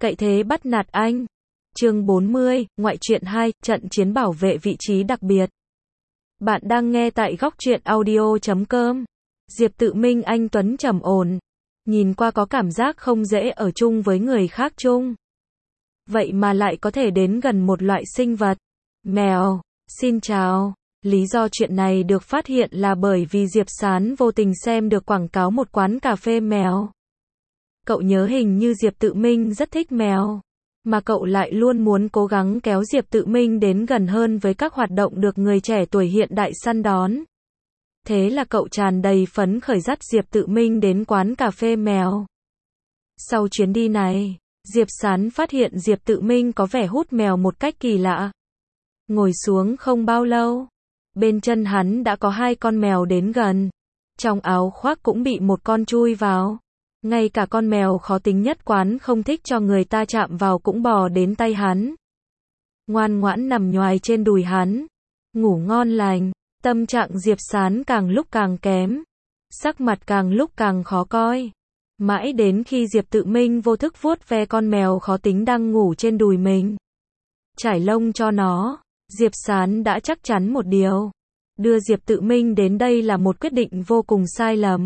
Cậy thế bắt nạt anh. Chương 40, ngoại truyện 2, trận chiến bảo vệ vị trí đặc biệt. Bạn đang nghe tại góc truyện audio.com. Diệp Tự Minh anh tuấn trầm ổn, nhìn qua có cảm giác không dễ ở chung với người khác chung. Vậy mà lại có thể đến gần một loại sinh vật. Mèo. Xin chào. Lý do chuyện này được phát hiện là bởi vì Diệp Sán vô tình xem được quảng cáo một quán cà phê mèo. Cậu nhớ hình như Diệp Tự Minh rất thích mèo, mà cậu lại luôn muốn cố gắng kéo Diệp Tự Minh đến gần hơn với các hoạt động được người trẻ tuổi hiện đại săn đón. Thế là cậu tràn đầy phấn khởi dắt Diệp Tự Minh đến quán cà phê mèo. Sau chuyến đi này, Diệp Sán phát hiện Diệp Tự Minh có vẻ hút mèo một cách kỳ lạ. Ngồi xuống không bao lâu, bên chân hắn đã có hai con mèo đến gần. Trong áo khoác cũng bị một con chui vào. Ngay cả con mèo khó tính nhất quán không thích cho người ta chạm vào cũng bò đến tay hắn. Ngoan ngoãn nằm nhoài trên đùi hắn. Ngủ ngon lành. Tâm trạng Diệp Sán càng lúc càng kém. Sắc mặt càng lúc càng khó coi. Mãi đến khi Diệp Tự Minh vô thức vuốt ve con mèo khó tính đang ngủ trên đùi mình, trải lông cho nó, Diệp Sán đã chắc chắn một điều. Đưa Diệp Tự Minh đến đây là một quyết định vô cùng sai lầm.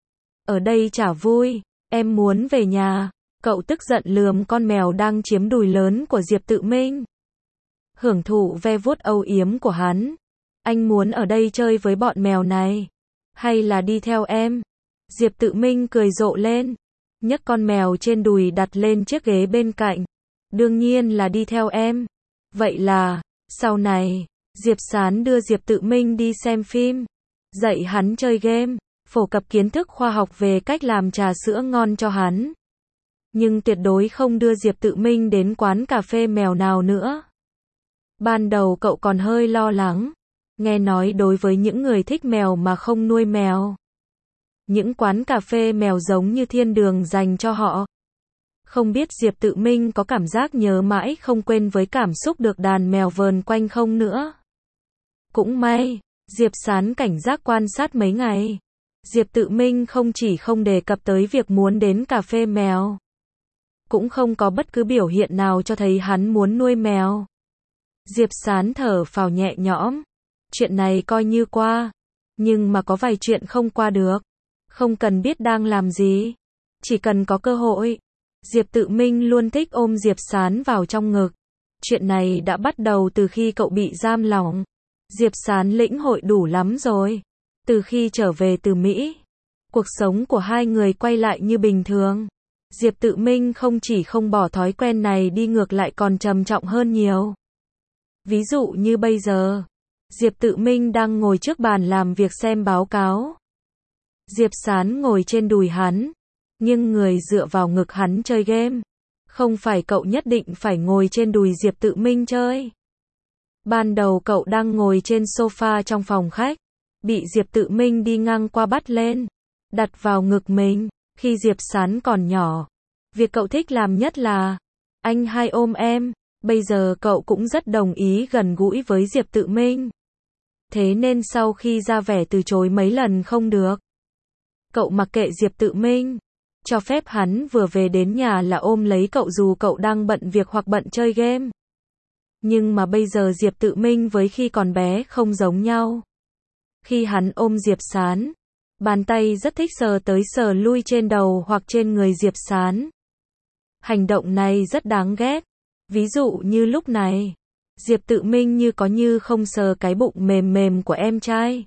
Ở đây chả vui, em muốn về nhà. Cậu tức giận lườm con mèo đang chiếm đùi lớn của Diệp Tự Minh. Hưởng thụ ve vuốt âu yếm của hắn. Anh muốn ở đây chơi với bọn mèo này, hay là đi theo em? Diệp Tự Minh cười rộ lên, nhấc con mèo trên đùi đặt lên chiếc ghế bên cạnh. Đương nhiên là đi theo em. Vậy là, sau này, Diệp Sán đưa Diệp Tự Minh đi xem phim, dạy hắn chơi game, phổ cập kiến thức khoa học về cách làm trà sữa ngon cho hắn. Nhưng tuyệt đối không đưa Diệp Tự Minh đến quán cà phê mèo nào nữa. Ban đầu cậu còn hơi lo lắng. Nghe nói đối với những người thích mèo mà không nuôi mèo, những quán cà phê mèo giống như thiên đường dành cho họ. Không biết Diệp Tự Minh có cảm giác nhớ mãi không quên với cảm xúc được đàn mèo vờn quanh không nữa. Cũng may, Diệp Sán cảnh giác quan sát mấy ngày. Diệp Tự Minh không chỉ không đề cập tới việc muốn đến cà phê mèo, cũng không có bất cứ biểu hiện nào cho thấy hắn muốn nuôi mèo. Diệp Sán thở phào nhẹ nhõm. Chuyện này coi như qua. Nhưng mà có vài chuyện không qua được. Không cần biết đang làm gì, chỉ cần có cơ hội. Diệp Tự Minh luôn thích ôm Diệp Sán vào trong ngực. Chuyện này đã bắt đầu từ khi cậu bị giam lỏng. Diệp Sán lĩnh hội đủ lắm rồi. Từ khi trở về từ Mỹ, cuộc sống của hai người quay lại như bình thường. Diệp Tự Minh không chỉ không bỏ thói quen này đi, ngược lại còn trầm trọng hơn nhiều. Ví dụ như bây giờ, Diệp Tự Minh đang ngồi trước bàn làm việc xem báo cáo. Diệp Sán ngồi trên đùi hắn, nhưng người dựa vào ngực hắn chơi game. Không phải cậu nhất định phải ngồi trên đùi Diệp Tự Minh chơi. Ban đầu cậu đang ngồi trên sofa trong phòng khách, bị Diệp Tự Minh đi ngang qua bắt lên, đặt vào ngực mình. Khi Diệp Sán còn nhỏ, việc cậu thích làm nhất là anh hai ôm em. Bây giờ cậu cũng rất đồng ý gần gũi với Diệp Tự Minh. Thế nên sau khi ra vẻ từ chối mấy lần không được, cậu mặc kệ Diệp Tự Minh, cho phép hắn vừa về đến nhà là ôm lấy cậu dù cậu đang bận việc hoặc bận chơi game. Nhưng mà bây giờ Diệp Tự Minh với khi còn bé không giống nhau. Khi hắn ôm Diệp Sán, bàn tay rất thích sờ tới sờ lui trên đầu hoặc trên người Diệp Sán. Hành động này rất đáng ghét. Ví dụ như lúc này, Diệp Tự Minh như có như không sờ cái bụng mềm mềm của em trai.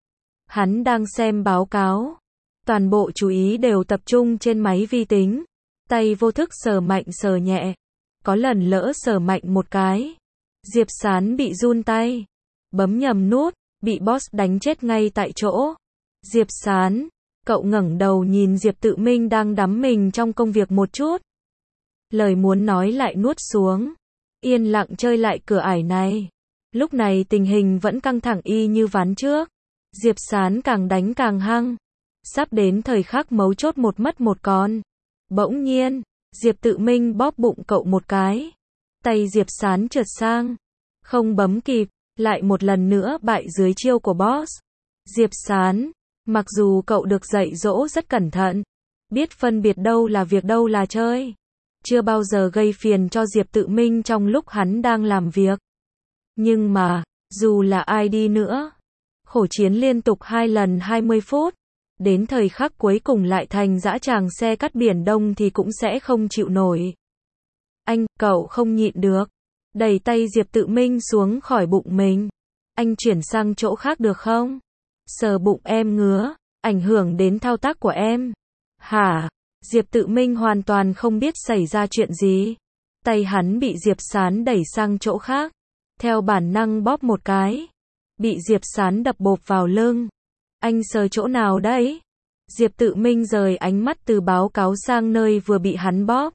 Hắn đang xem báo cáo, toàn bộ chú ý đều tập trung trên máy vi tính. Tay vô thức sờ mạnh sờ nhẹ, có lần lỡ sờ mạnh một cái, Diệp Sán bị run tay, bấm nhầm nút, bị boss đánh chết ngay tại chỗ. Diệp Sán, cậu ngẩng đầu nhìn Diệp Tự Minh đang đắm mình trong công việc một chút. Lời muốn nói lại nuốt xuống. Yên lặng chơi lại cửa ải này. Lúc này tình hình vẫn căng thẳng y như ván trước. Diệp Sán càng đánh càng hăng. Sắp đến thời khắc mấu chốt một mất một còn. Bỗng nhiên, Diệp Tự Minh bóp bụng cậu một cái. Tay Diệp Sán trượt sang. Không bấm kịp, lại một lần nữa bại dưới chiêu của boss. Diệp Sán, mặc dù cậu được dạy dỗ rất cẩn thận, biết phân biệt đâu là việc đâu là chơi, chưa bao giờ gây phiền cho Diệp Tự Minh trong lúc hắn đang làm việc. Nhưng mà, dù là ai đi nữa, khổ chiến liên tục 2 lần 20 phút, đến thời khắc cuối cùng lại thành dã tràng xe cắt biển Đông thì cũng sẽ không chịu nổi. Anh, cậu không nhịn được. Đẩy tay Diệp Tự Minh xuống khỏi bụng mình. Anh chuyển sang chỗ khác được không? Sờ bụng em ngứa, ảnh hưởng đến thao tác của em. Hả? Diệp Tự Minh hoàn toàn không biết xảy ra chuyện gì. Tay hắn bị Diệp Sán đẩy sang chỗ khác. Theo bản năng bóp một cái. Bị Diệp Sán đập bộp vào lưng. Anh sờ chỗ nào đấy? Diệp Tự Minh rời ánh mắt từ báo cáo sang nơi vừa bị hắn bóp.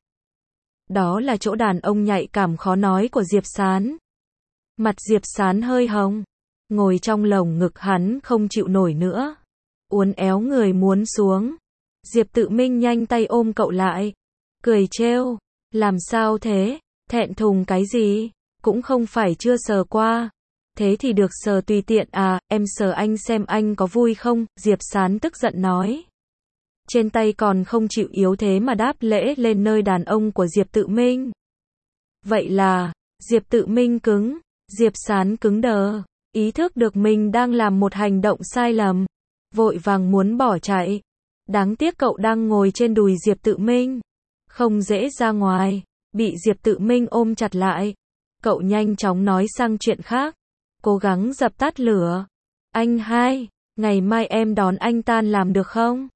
Đó là chỗ đàn ông nhạy cảm khó nói của Diệp Sán. Mặt Diệp Sán hơi hồng. Ngồi trong lồng ngực hắn không chịu nổi nữa. Uốn éo người muốn xuống. Diệp Tự Minh nhanh tay ôm cậu lại. Cười trêu. Làm sao thế? Thẹn thùng cái gì? Cũng không phải chưa sờ qua. Thế thì được sờ tùy tiện à, em sờ anh xem anh có vui không? Diệp Sán tức giận nói. Trên tay còn không chịu yếu thế mà đáp lễ lên nơi đàn ông của Diệp Tự Minh. Vậy là, Diệp Tự Minh cứng. Diệp Sán cứng đờ. Ý thức được mình đang làm một hành động sai lầm. Vội vàng muốn bỏ chạy. Đáng tiếc cậu đang ngồi trên đùi Diệp Tự Minh. Không dễ ra ngoài. Bị Diệp Tự Minh ôm chặt lại. Cậu nhanh chóng nói sang chuyện khác. Cố gắng dập tắt lửa. Anh hai, ngày mai em đón anh tan làm được không?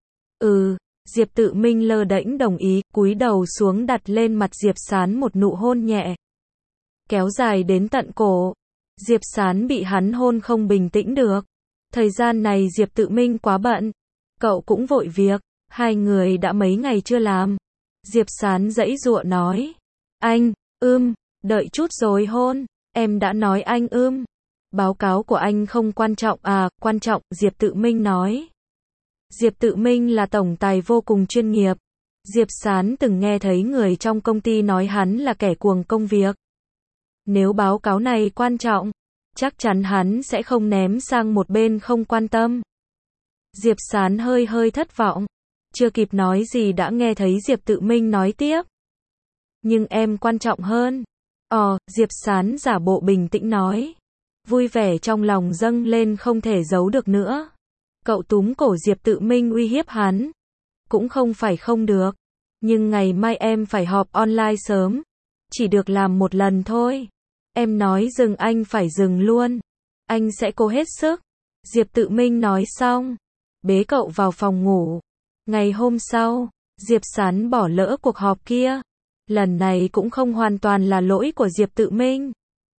Diệp Tự Minh lơ đễnh đồng ý, cúi đầu xuống đặt lên mặt Diệp Sán một nụ hôn nhẹ. Kéo dài đến tận cổ. Diệp Sán bị hắn hôn không bình tĩnh được. Thời gian này Diệp Tự Minh quá bận. Cậu cũng vội việc. Hai người đã mấy ngày chưa làm. Diệp Sán giãy giụa nói. Anh, đợi chút rồi hôn. Em đã nói anh Báo cáo của anh không quan trọng à, quan trọng, Diệp Tự Minh nói. Diệp Tự Minh là tổng tài vô cùng chuyên nghiệp. Diệp Sán từng nghe thấy người trong công ty nói hắn là kẻ cuồng công việc. Nếu báo cáo này quan trọng, chắc chắn hắn sẽ không ném sang một bên không quan tâm. Diệp Sán hơi thất vọng. Chưa kịp nói gì đã nghe thấy Diệp Tự Minh nói tiếp. Nhưng em quan trọng hơn. Diệp Sán giả bộ bình tĩnh nói. Vui vẻ trong lòng dâng lên không thể giấu được nữa. Cậu túm cổ Diệp Tự Minh uy hiếp hắn. Cũng không phải không được. Nhưng ngày mai em phải họp online sớm. Chỉ được làm một lần thôi. Em nói dừng anh phải dừng luôn. Anh sẽ cố hết sức. Diệp Tự Minh nói xong. Bế cậu vào phòng ngủ. Ngày hôm sau, Diệp Sán bỏ lỡ cuộc họp kia. Lần này cũng không hoàn toàn là lỗi của Diệp Tự Minh.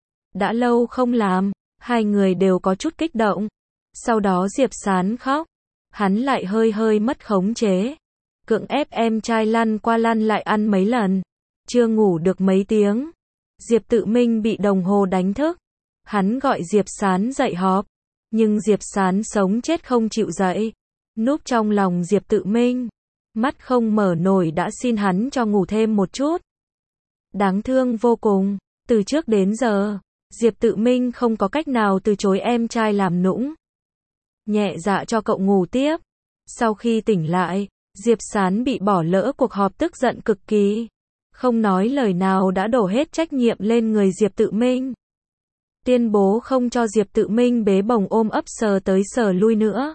Đã lâu không làm, hai người đều có chút kích động. Sau đó Diệp Sán khóc. Hắn lại hơi mất khống chế. Cưỡng ép em trai lăn qua lăn lại ăn mấy lần. Chưa ngủ được mấy tiếng. Diệp Tự Minh bị đồng hồ đánh thức. Hắn gọi Diệp Sán dậy họp. Nhưng Diệp Sán sống chết không chịu dậy. Núp trong lòng Diệp Tự Minh. Mắt không mở nổi đã xin hắn cho ngủ thêm một chút. Đáng thương vô cùng. Từ trước đến giờ, Diệp Tự Minh không có cách nào từ chối em trai làm nũng. Nhẹ dạ cho cậu ngủ tiếp. Sau khi tỉnh lại, Diệp Sán bị bỏ lỡ cuộc họp tức giận cực kỳ. Không nói lời nào đã đổ hết trách nhiệm lên người Diệp Tự Minh. Tuyên bố không cho Diệp Tự Minh bế bồng ôm ấp sờ tới sờ lui nữa.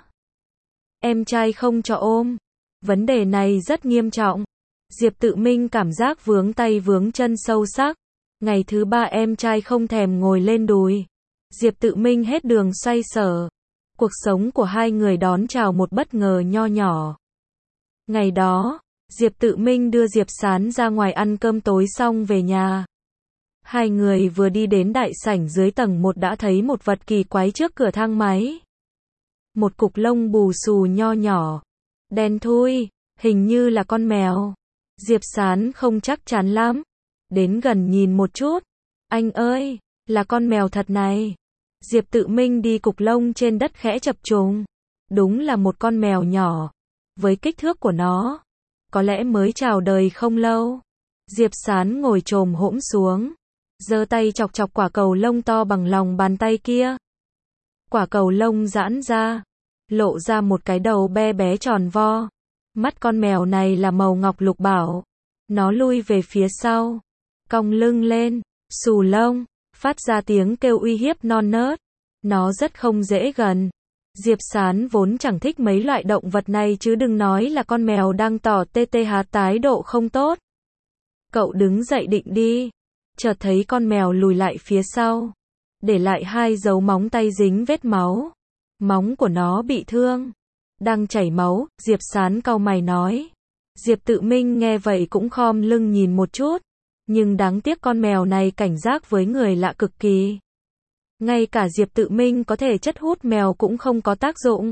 Em trai không cho ôm. Vấn đề này rất nghiêm trọng. Diệp Tự Minh cảm giác vướng tay vướng chân sâu sắc. Ngày thứ 3 em trai không thèm ngồi lên đùi. Diệp Tự Minh hết đường xoay sở. Cuộc sống của hai người đón chào một bất ngờ nho nhỏ. Ngày đó, Diệp Tự Minh đưa Diệp Sán ra ngoài ăn cơm tối xong về nhà. Hai người vừa đi đến đại sảnh dưới tầng 1 đã thấy một vật kỳ quái trước cửa thang máy. Một cục lông bù xù nho nhỏ. Đen thui, hình như là con mèo. Diệp Sán không chắc chắn lắm. Đến gần nhìn một chút. Anh ơi, là con mèo thật này. Diệp Tự Minh đi cục lông trên đất khẽ chập trùng. Đúng là một con mèo nhỏ. Với kích thước của nó, có lẽ mới chào đời không lâu. Diệp Sán ngồi chồm hổm xuống. Giơ tay chọc chọc quả cầu lông to bằng lòng bàn tay kia. Quả cầu lông giãn ra. Lộ ra một cái đầu be bé tròn vo. Mắt con mèo này là màu ngọc lục bảo. Nó lui về phía sau, cong lưng lên, xù lông, phát ra tiếng kêu uy hiếp non nớt. Nó rất không dễ gần. Diệp Sán vốn chẳng thích mấy loại động vật này chứ đừng nói là con mèo đang tỏ TTH thái độ không tốt. Cậu đứng dậy định đi, chợt thấy con mèo lùi lại phía sau, để lại 2 dấu móng tay dính vết máu. Móng của nó bị thương, đang chảy máu. Diệp Sán cau mày nói. Diệp Tự Minh nghe vậy cũng khom lưng nhìn một chút, nhưng đáng tiếc con mèo này cảnh giác với người lạ cực kỳ. Ngay cả Diệp Tự Minh có thể chất hút mèo cũng không có tác dụng.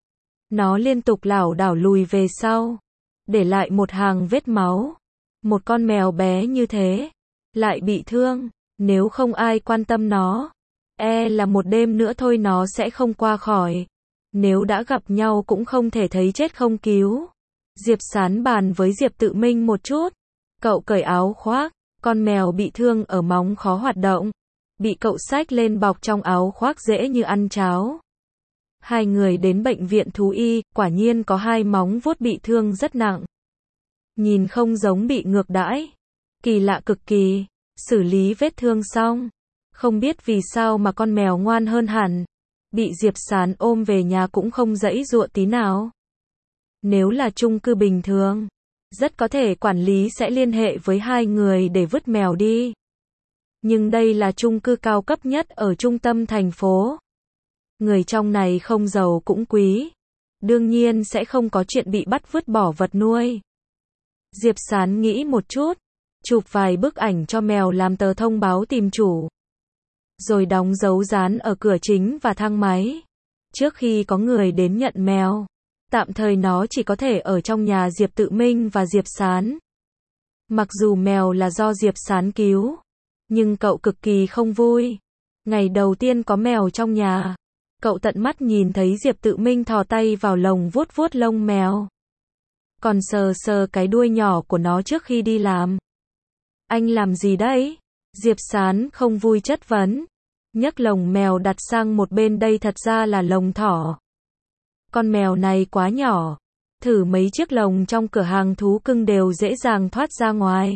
Nó liên tục lảo đảo lùi về sau, để lại một hàng vết máu. Một con mèo bé như thế, lại bị thương, nếu không ai quan tâm nó, là một đêm nữa thôi nó sẽ không qua khỏi. Nếu đã gặp nhau cũng không thể thấy chết không cứu. Diệp Sán bàn với Diệp Tự Minh một chút. Cậu cởi áo khoác, con mèo bị thương ở móng khó hoạt động. Bị cậu xách lên bọc trong áo khoác dễ như ăn cháo. 2 người đến bệnh viện thú y, quả nhiên có 2 móng vuốt bị thương rất nặng. Nhìn không giống bị ngược đãi. Kỳ lạ cực kỳ. Xử lý vết thương xong, không biết vì sao mà con mèo ngoan hơn hẳn. Bị Diệp Sán ôm về nhà cũng không giãy giụa tí nào. Nếu là chung cư bình thường, rất có thể quản lý sẽ liên hệ với 2 người để vứt mèo đi. Nhưng đây là chung cư cao cấp nhất ở trung tâm thành phố. Người trong này không giàu cũng quý. Đương nhiên sẽ không có chuyện bị bắt vứt bỏ vật nuôi. Diệp Sán nghĩ một chút, chụp vài bức ảnh cho mèo làm tờ thông báo tìm chủ. Rồi đóng dấu dán ở cửa chính và thang máy. Trước khi có người đến nhận mèo, tạm thời nó chỉ có thể ở trong nhà Diệp Tự Minh và Diệp Sán. Mặc dù mèo là do Diệp Sán cứu, nhưng cậu cực kỳ không vui. Ngày đầu tiên có mèo trong nhà, cậu tận mắt nhìn thấy Diệp Tự Minh thò tay vào lồng vuốt vuốt lông mèo. Còn sờ sờ cái đuôi nhỏ của nó trước khi đi làm. Anh làm gì đấy? Diệp Sán không vui chất vấn. Nhấc lồng mèo đặt sang một bên, đây thật ra là lồng thỏ. Con mèo này quá nhỏ. Thử mấy chiếc lồng trong cửa hàng thú cưng đều dễ dàng thoát ra ngoài.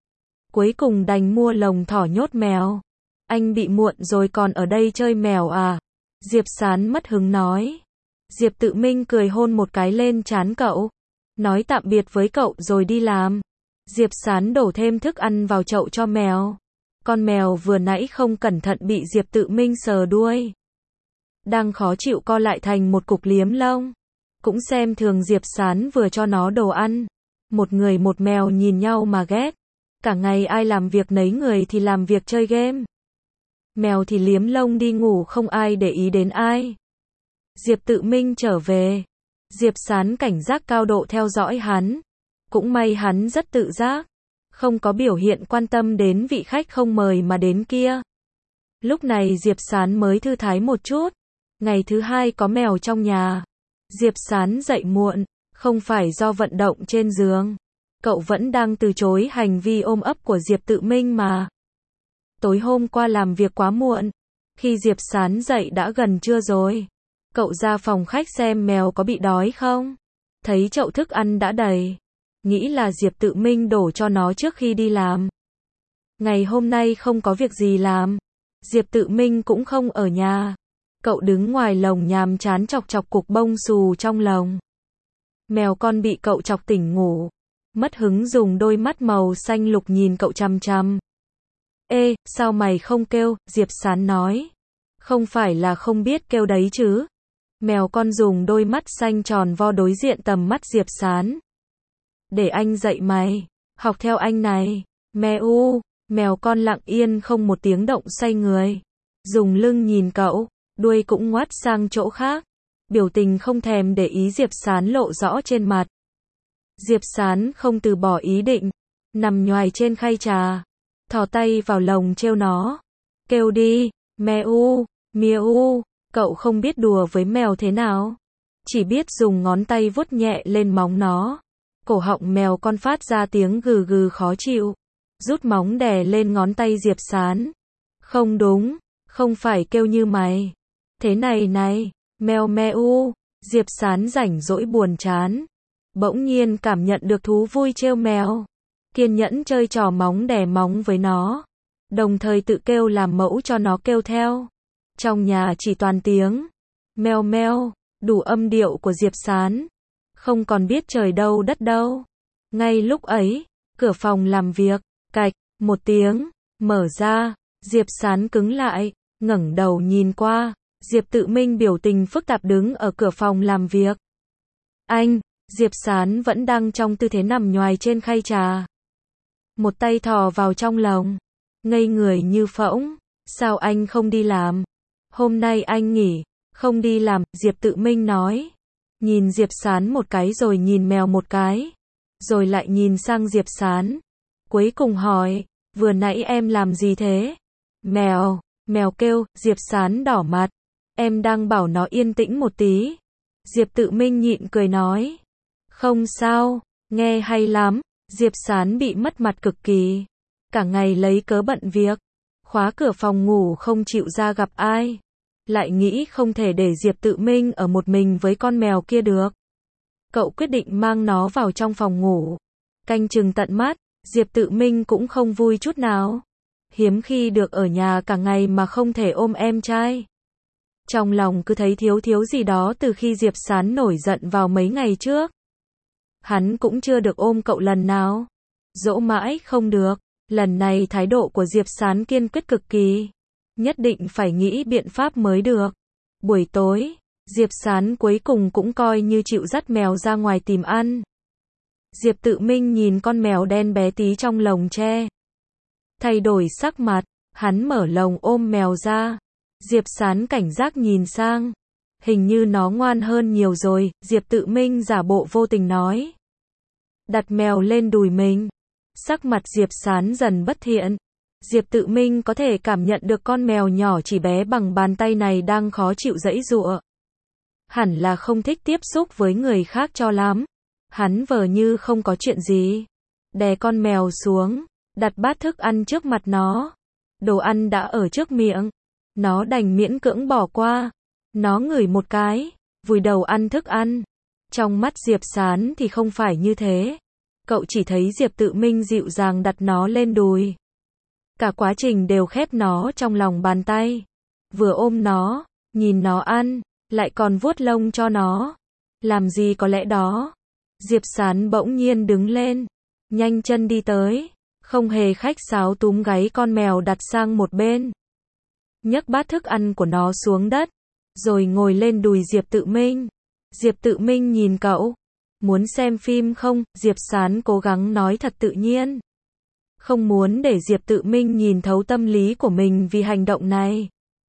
Cuối cùng đành mua lồng thỏ nhốt mèo. Anh bị muộn rồi còn ở đây chơi mèo à? Diệp Sán mất hứng nói. Diệp Tự Minh cười hôn một cái lên trán cậu. Nói tạm biệt với cậu rồi đi làm. Diệp Sán đổ thêm thức ăn vào chậu cho mèo. Con mèo vừa nãy không cẩn thận bị Diệp Tự Minh sờ đuôi. Đang khó chịu co lại thành một cục liếm lông. Cũng xem thường Diệp Sán vừa cho nó đồ ăn. Một người một mèo nhìn nhau mà ghét. Cả ngày ai làm việc nấy, người thì làm việc chơi game. Mèo thì liếm lông đi ngủ, không ai để ý đến ai. Diệp Tự Minh trở về. Diệp Sán cảnh giác cao độ theo dõi hắn. Cũng may hắn rất tự giác, không có biểu hiện quan tâm đến vị khách không mời mà đến kia. Lúc này Diệp Sán mới thư thái một chút. Ngày thứ 2 có mèo trong nhà. Diệp Sán dậy muộn, không phải do vận động trên giường. Cậu vẫn đang từ chối hành vi ôm ấp của Diệp Tự Minh mà. Tối hôm qua làm việc quá muộn. Khi Diệp Sán dậy đã gần trưa rồi. Cậu ra phòng khách xem mèo có bị đói không. Thấy chậu thức ăn đã đầy. Nghĩ là Diệp Tự Minh đổ cho nó trước khi đi làm. Ngày hôm nay không có việc gì làm. Diệp Tự Minh cũng không ở nhà. Cậu đứng ngoài lồng nhàm chán chọc chọc cục bông xù trong lồng. Mèo con bị cậu chọc tỉnh ngủ. Mất hứng dùng đôi mắt màu xanh lục nhìn cậu chằm chằm. Ê, sao mày không kêu? Diệp Sán nói. Không phải là không biết kêu đấy chứ. Mèo con dùng đôi mắt xanh tròn vo đối diện tầm mắt Diệp Sán. Để anh dạy mày. Học theo anh này. Mèo. Mèo con lặng yên không một tiếng động xoay người. Dùng lưng nhìn cậu. Đuôi cũng ngoắt sang chỗ khác. Biểu tình không thèm để ý Diệp Sán lộ rõ trên mặt. Diệp Sán không từ bỏ ý định. Nằm nhoài trên khay trà. Thò tay vào lồng trêu nó. Kêu đi. Mèo. Miêu. Cậu không biết đùa với mèo thế nào. Chỉ biết dùng ngón tay vuốt nhẹ lên móng nó. Cổ họng mèo con phát ra tiếng gừ gừ khó chịu. Rút móng đè lên ngón tay Diệp Sán. Không đúng. Không phải kêu như mày. Thế này này. Mèo mèo. Diệp Sán rảnh rỗi buồn chán. Bỗng nhiên cảm nhận được thú vui trêu mèo. kiên nhẫn chơi trò móng đè móng với nó, đồng thời tự kêu làm mẫu cho nó kêu theo. Trong nhà chỉ toàn tiếng meo meo, đủ âm điệu của Diệp Sán, không còn biết trời đâu đất đâu. Ngay lúc ấy, cửa phòng làm việc, cạch, một tiếng, mở ra, Diệp Sán cứng lại, ngẩng đầu nhìn qua, Diệp Tự Minh biểu tình phức tạp đứng ở cửa phòng làm việc. Anh, Diệp Sán vẫn đang trong tư thế nằm nhoài trên khay trà. Một tay thò vào trong lồng, ngây người như phỗng, sao anh không đi làm? Hôm nay anh nghỉ, không đi làm, Diệp Tự Minh nói. Nhìn Diệp Sán một cái rồi nhìn mèo một cái, rồi lại nhìn sang Diệp Sán. Cuối cùng hỏi, vừa nãy em làm gì thế? Mèo kêu, Diệp Sán đỏ mặt. Em đang bảo nó yên tĩnh một tí. Diệp Tự Minh nhịn cười nói. Không sao, nghe hay lắm. Diệp Sán bị mất mặt cực kỳ. Cả ngày lấy cớ bận việc, khóa cửa phòng ngủ không chịu ra gặp ai. Lại nghĩ không thể để Diệp Tự Minh ở một mình với con mèo kia được. Cậu quyết định mang nó vào trong phòng ngủ. Canh chừng tận mắt, Diệp Tự Minh cũng không vui chút nào. Hiếm khi được ở nhà cả ngày mà không thể ôm em trai. Trong lòng cứ thấy thiếu gì đó từ khi Diệp Sán nổi giận vào mấy ngày trước. Hắn cũng chưa được ôm cậu lần nào. Dỗ mãi không được. Lần này thái độ của Diệp Sán kiên quyết cực kỳ. Nhất định phải nghĩ biện pháp mới được. Buổi tối, Diệp Sán cuối cùng cũng coi như chịu dắt mèo ra ngoài tìm ăn. Diệp Tự Minh nhìn con mèo đen bé tí trong lồng tre. Thay đổi sắc mặt, hắn mở lồng ôm mèo ra. Diệp Sán cảnh giác nhìn sang. Hình như nó ngoan hơn nhiều rồi, Diệp Tự Minh giả bộ vô tình nói. Đặt mèo lên đùi mình. Sắc mặt Diệp Sán dần bất thiện. Diệp Tự Minh có thể cảm nhận được con mèo nhỏ chỉ bé bằng bàn tay này đang khó chịu giãy giụa. Hẳn là không thích tiếp xúc với người khác cho lắm. Hắn vờ như không có chuyện gì. Đè con mèo xuống, đặt bát thức ăn trước mặt nó. Đồ ăn đã ở trước miệng. Nó đành miễn cưỡng bỏ qua. Nó ngửi một cái, vùi đầu ăn thức ăn. Trong mắt Diệp Sán thì không phải như thế. Cậu chỉ thấy Diệp Tự Minh dịu dàng đặt nó lên đùi. Cả quá trình đều khép nó trong lòng bàn tay. Vừa ôm nó, nhìn nó ăn, lại còn vuốt lông cho nó. Làm gì có lẽ đó. Diệp Sán bỗng nhiên đứng lên, nhanh chân đi tới, không hề khách sáo túm gáy con mèo đặt sang một bên. Nhấc bát thức ăn của nó xuống đất, rồi ngồi lên đùi Diệp Tự Minh. Diệp Tự Minh nhìn cậu. Muốn xem phim không? Diệp Sán cố gắng nói thật tự nhiên. Không muốn để Diệp Tự Minh nhìn thấu tâm lý của mình vì hành động này.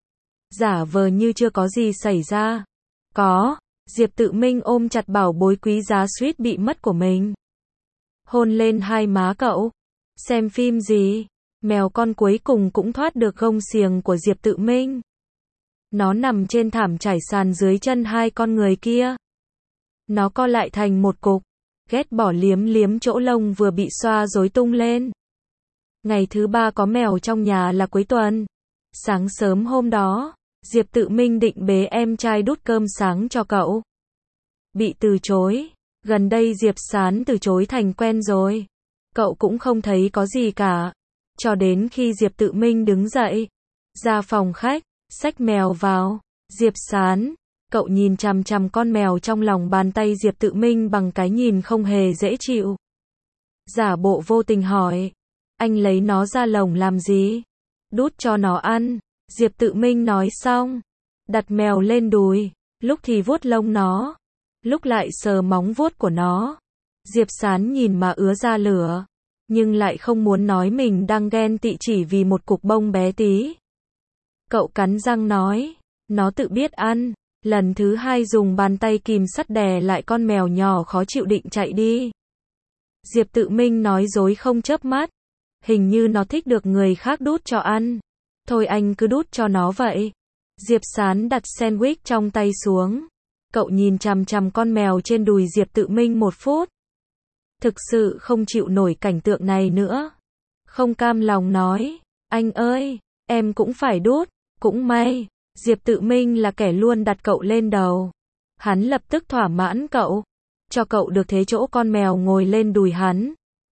Giả vờ như chưa có gì xảy ra. Có. Diệp Tự Minh ôm chặt bảo bối quý giá suýt bị mất của mình. Hôn lên hai má cậu. Xem phim gì? Mèo con cuối cùng cũng thoát được gông xiềng của Diệp Tự Minh. Nó nằm trên thảm trải sàn dưới chân hai con người kia. Nó co lại thành một cục, ghét bỏ liếm liếm chỗ lông vừa bị xoa rối tung lên. Ngày thứ ba có mèo trong nhà là cuối tuần. Sáng sớm hôm đó, Diệp Tự Minh định bế em trai đút cơm sáng cho cậu. Bị từ chối. Gần đây Diệp Sán từ chối thành quen rồi. Cậu cũng không thấy có gì cả. Cho đến khi Diệp Tự Minh đứng dậy, ra phòng khách, xách mèo vào. Diệp Sán, cậu nhìn chằm chằm con mèo trong lòng bàn tay Diệp Tự Minh bằng cái nhìn không hề dễ chịu. Giả bộ vô tình hỏi, anh lấy nó ra lồng làm gì? Đút cho nó ăn. Diệp Tự Minh nói xong, đặt mèo lên đùi, lúc thì vuốt lông nó, lúc lại sờ móng vuốt của nó. Diệp Sán nhìn mà ứa ra lửa, nhưng lại không muốn nói mình đang ghen tị chỉ vì một cục bông bé tí. Cậu cắn răng nói, nó tự biết ăn. Lần thứ hai dùng bàn tay kìm sắt đè lại con mèo nhỏ khó chịu định chạy đi. Diệp Tự Minh nói dối không chớp mắt. Hình như nó thích được người khác đút cho ăn. Thôi anh cứ đút cho nó vậy. Diệp Sán đặt sandwich trong tay xuống. Cậu nhìn chằm chằm con mèo trên đùi Diệp Tự Minh 1 phút. Thực sự không chịu nổi cảnh tượng này nữa. Không cam lòng nói, anh ơi, em cũng phải đút. Cũng may, Diệp Tự Minh là kẻ luôn đặt cậu lên đầu. Hắn lập tức thỏa mãn cậu. Cho cậu được thế chỗ con mèo ngồi lên đùi hắn.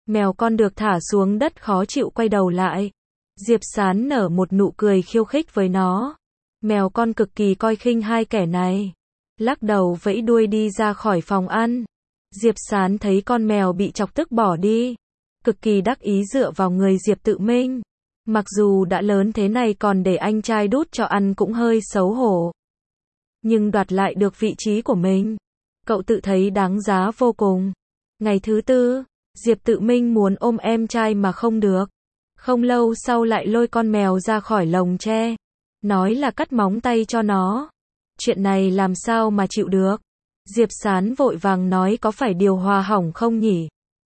Mèo con được thả xuống đất khó chịu quay đầu lại. Diệp Sán nở một nụ cười khiêu khích với nó. Mèo con cực kỳ coi khinh hai kẻ này. Lắc đầu vẫy đuôi đi ra khỏi phòng ăn. Diệp Sán thấy con mèo bị chọc tức bỏ đi. Cực kỳ đắc ý dựa vào người Diệp Tự Minh. Mặc dù đã lớn thế này còn để anh trai đút cho ăn cũng hơi xấu hổ. Nhưng đoạt lại được vị trí của mình, cậu tự thấy đáng giá vô cùng. Ngày thứ tư, Diệp Tự Minh muốn ôm em trai mà không được. Không lâu sau lại lôi con mèo ra khỏi lồng tre. Nói là cắt móng tay cho nó. Chuyện này làm sao mà chịu được. Diệp Sán vội vàng nói có phải điều hòa hỏng không nhỉ?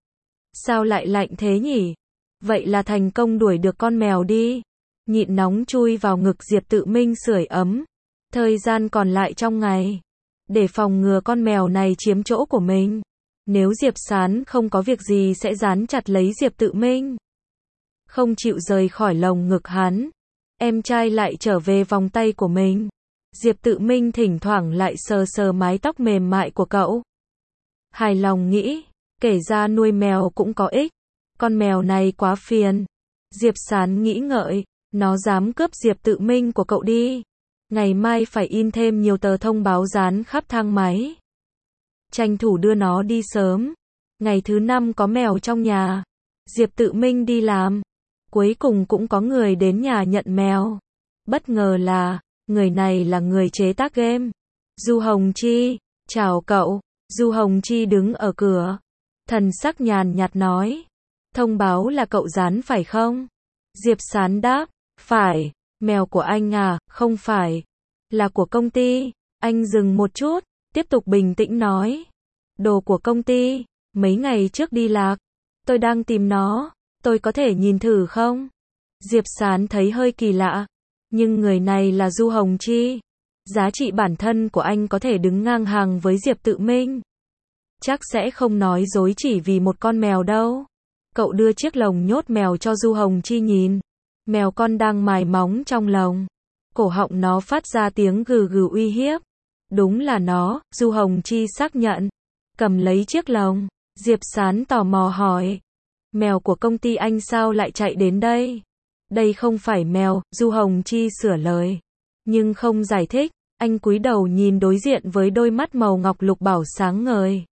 Sao lại lạnh thế nhỉ? Vậy là thành công đuổi được con mèo đi. Nhịn nóng chui vào ngực Diệp Tự Minh sưởi ấm. Thời gian còn lại trong ngày, để phòng ngừa con mèo này chiếm chỗ của mình. Nếu Diệp Sán không có việc gì sẽ dán chặt lấy Diệp Tự Minh. Không chịu rời khỏi lồng ngực hắn. Em trai lại trở về vòng tay của mình. Diệp Tự Minh thỉnh thoảng lại sờ sờ mái tóc mềm mại của cậu. Hài lòng nghĩ, kể ra nuôi mèo cũng có ích. Con mèo này quá phiền. Diệp Sán nghĩ ngợi, nó dám cướp Diệp Tự Minh của cậu đi. Ngày mai phải in thêm nhiều tờ thông báo dán khắp thang máy. Tranh thủ đưa nó đi sớm. Ngày thứ 5 có mèo trong nhà. Diệp Tự Minh đi làm. Cuối cùng cũng có người đến nhà nhận mèo. Bất ngờ là, người này là người chế tác game. Du Hồng Chi, chào cậu. Du Hồng Chi đứng ở cửa. Thần sắc nhàn nhạt nói. Thông báo là cậu dán phải không? Diệp Sán đáp, phải. Mèo của anh à, không phải. Là của công ty. Anh dừng một chút, tiếp tục bình tĩnh nói. Đồ của công ty, mấy ngày trước đi lạc. Tôi đang tìm nó, tôi có thể nhìn thử không? Diệp Sán thấy hơi kỳ lạ. Nhưng người này là Du Hồng Chi. Giá trị bản thân của anh có thể đứng ngang hàng với Diệp Tự Minh. Chắc sẽ không nói dối chỉ vì một con mèo đâu. Cậu đưa chiếc lồng nhốt mèo cho Du Hồng Chi nhìn. Mèo con đang mài móng trong lồng. Cổ họng nó phát ra tiếng gừ gừ uy hiếp. Đúng là nó, Du Hồng Chi xác nhận. Cầm lấy chiếc lồng, Diệp Sán tò mò hỏi. Mèo của công ty anh sao lại chạy đến đây? Đây không phải mèo, Du Hồng Chi sửa lời. Nhưng không giải thích, anh cúi đầu nhìn đối diện với đôi mắt màu ngọc lục bảo sáng ngời.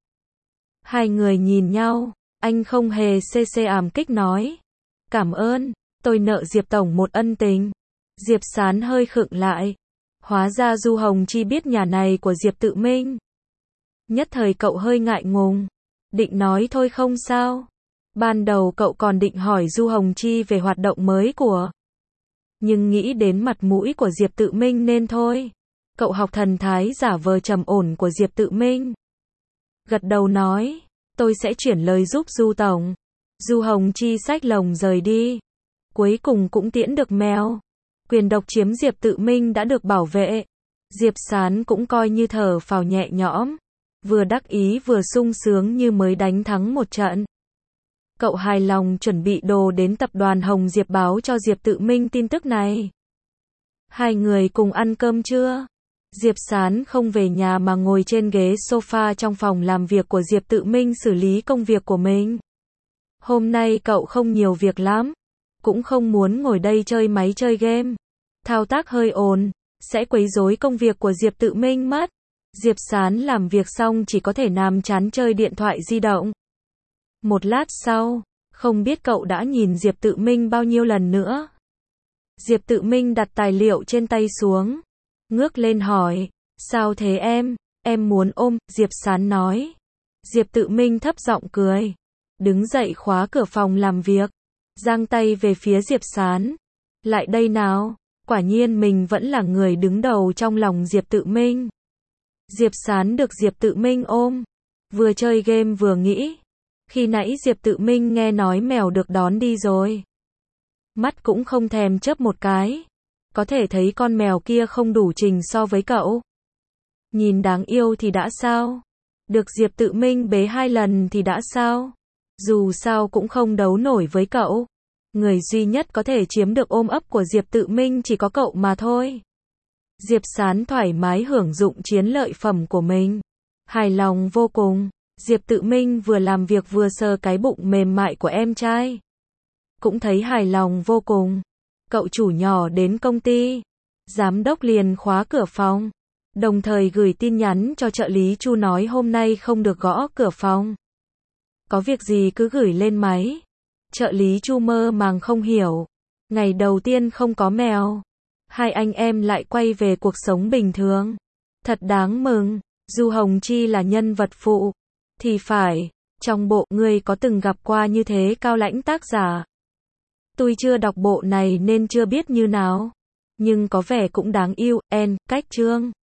Hai người nhìn nhau, anh không hề xê ảm kích nói. Cảm ơn, tôi nợ Diệp Tổng một ân tình. Diệp Sán hơi khựng lại. Hóa ra Du Hồng Chi biết nhà này của Diệp Tự Minh. Nhất thời cậu hơi ngại ngùng. Định nói thôi không sao. Ban đầu cậu còn định hỏi Du Hồng Chi về hoạt động mới của. Nhưng nghĩ đến mặt mũi của Diệp Tự Minh nên thôi. Cậu học thần thái giả vờ trầm ổn của Diệp Tự Minh. Gật đầu nói, tôi sẽ chuyển lời giúp Du Tổng. Du Hồng Chi xách lồng rời đi. Cuối cùng cũng tiễn được mèo. Quyền độc chiếm Diệp Tự Minh đã được bảo vệ. Diệp Sán cũng coi như thở phào nhẹ nhõm. Vừa đắc ý vừa sung sướng như mới đánh thắng một trận. Cậu hài lòng chuẩn bị đồ đến tập đoàn Hồng Diệp báo cho Diệp Tự Minh tin tức này. Hai người cùng ăn cơm trưa. Diệp Sán không về nhà mà ngồi trên ghế sofa trong phòng làm việc của Diệp Tự Minh xử lý công việc của mình. Hôm nay cậu không nhiều việc lắm. Cũng không muốn ngồi đây chơi máy chơi game. Thao tác hơi ồn, sẽ quấy rối công việc của Diệp Tự Minh mất. Diệp Sán làm việc xong chỉ có thể nằm chán chơi điện thoại di động. Một lát sau, không biết cậu đã nhìn Diệp Tự Minh bao nhiêu lần nữa. Diệp Tự Minh đặt tài liệu trên tay xuống. Ngước lên hỏi, sao thế em muốn ôm, Diệp Sán nói. Diệp Tự Minh thấp giọng cười. Đứng dậy khóa cửa phòng làm việc. Giang tay về phía Diệp Sán. Lại đây nào, quả nhiên mình vẫn là người đứng đầu trong lòng Diệp Tự Minh. Diệp Sán được Diệp Tự Minh ôm. Vừa chơi game vừa nghĩ. Khi nãy Diệp Tự Minh nghe nói mèo được đón đi rồi. Mắt cũng không thèm chớp một cái. Có thể thấy con mèo kia không đủ trình so với cậu. Nhìn đáng yêu thì đã sao? Được Diệp Tự Minh bế 2 lần thì đã sao? Dù sao cũng không đấu nổi với cậu. Người duy nhất có thể chiếm được ôm ấp của Diệp Tự Minh chỉ có cậu mà thôi. Diệp Sán thoải mái hưởng dụng chiến lợi phẩm của mình. Hài lòng vô cùng. Diệp Tự Minh vừa làm việc vừa sờ cái bụng mềm mại của em trai. Cũng thấy hài lòng vô cùng. Cậu chủ nhỏ đến công ty. Giám đốc liền khóa cửa phòng. Đồng thời gửi tin nhắn cho trợ lý Chu nói hôm nay không được gõ cửa phòng. Có việc gì cứ gửi lên máy. Trợ lý Chu mơ màng không hiểu. Ngày đầu tiên không có mèo. Hai anh em lại quay về cuộc sống bình thường. Thật đáng mừng. Du Hồng Chi là nhân vật phụ. Thì phải. Trong bộ ngươi có từng gặp qua như thế cao lãnh tác giả. Tôi chưa đọc bộ này nên chưa biết như nào. Nhưng có vẻ cũng đáng yêu. Cách chương.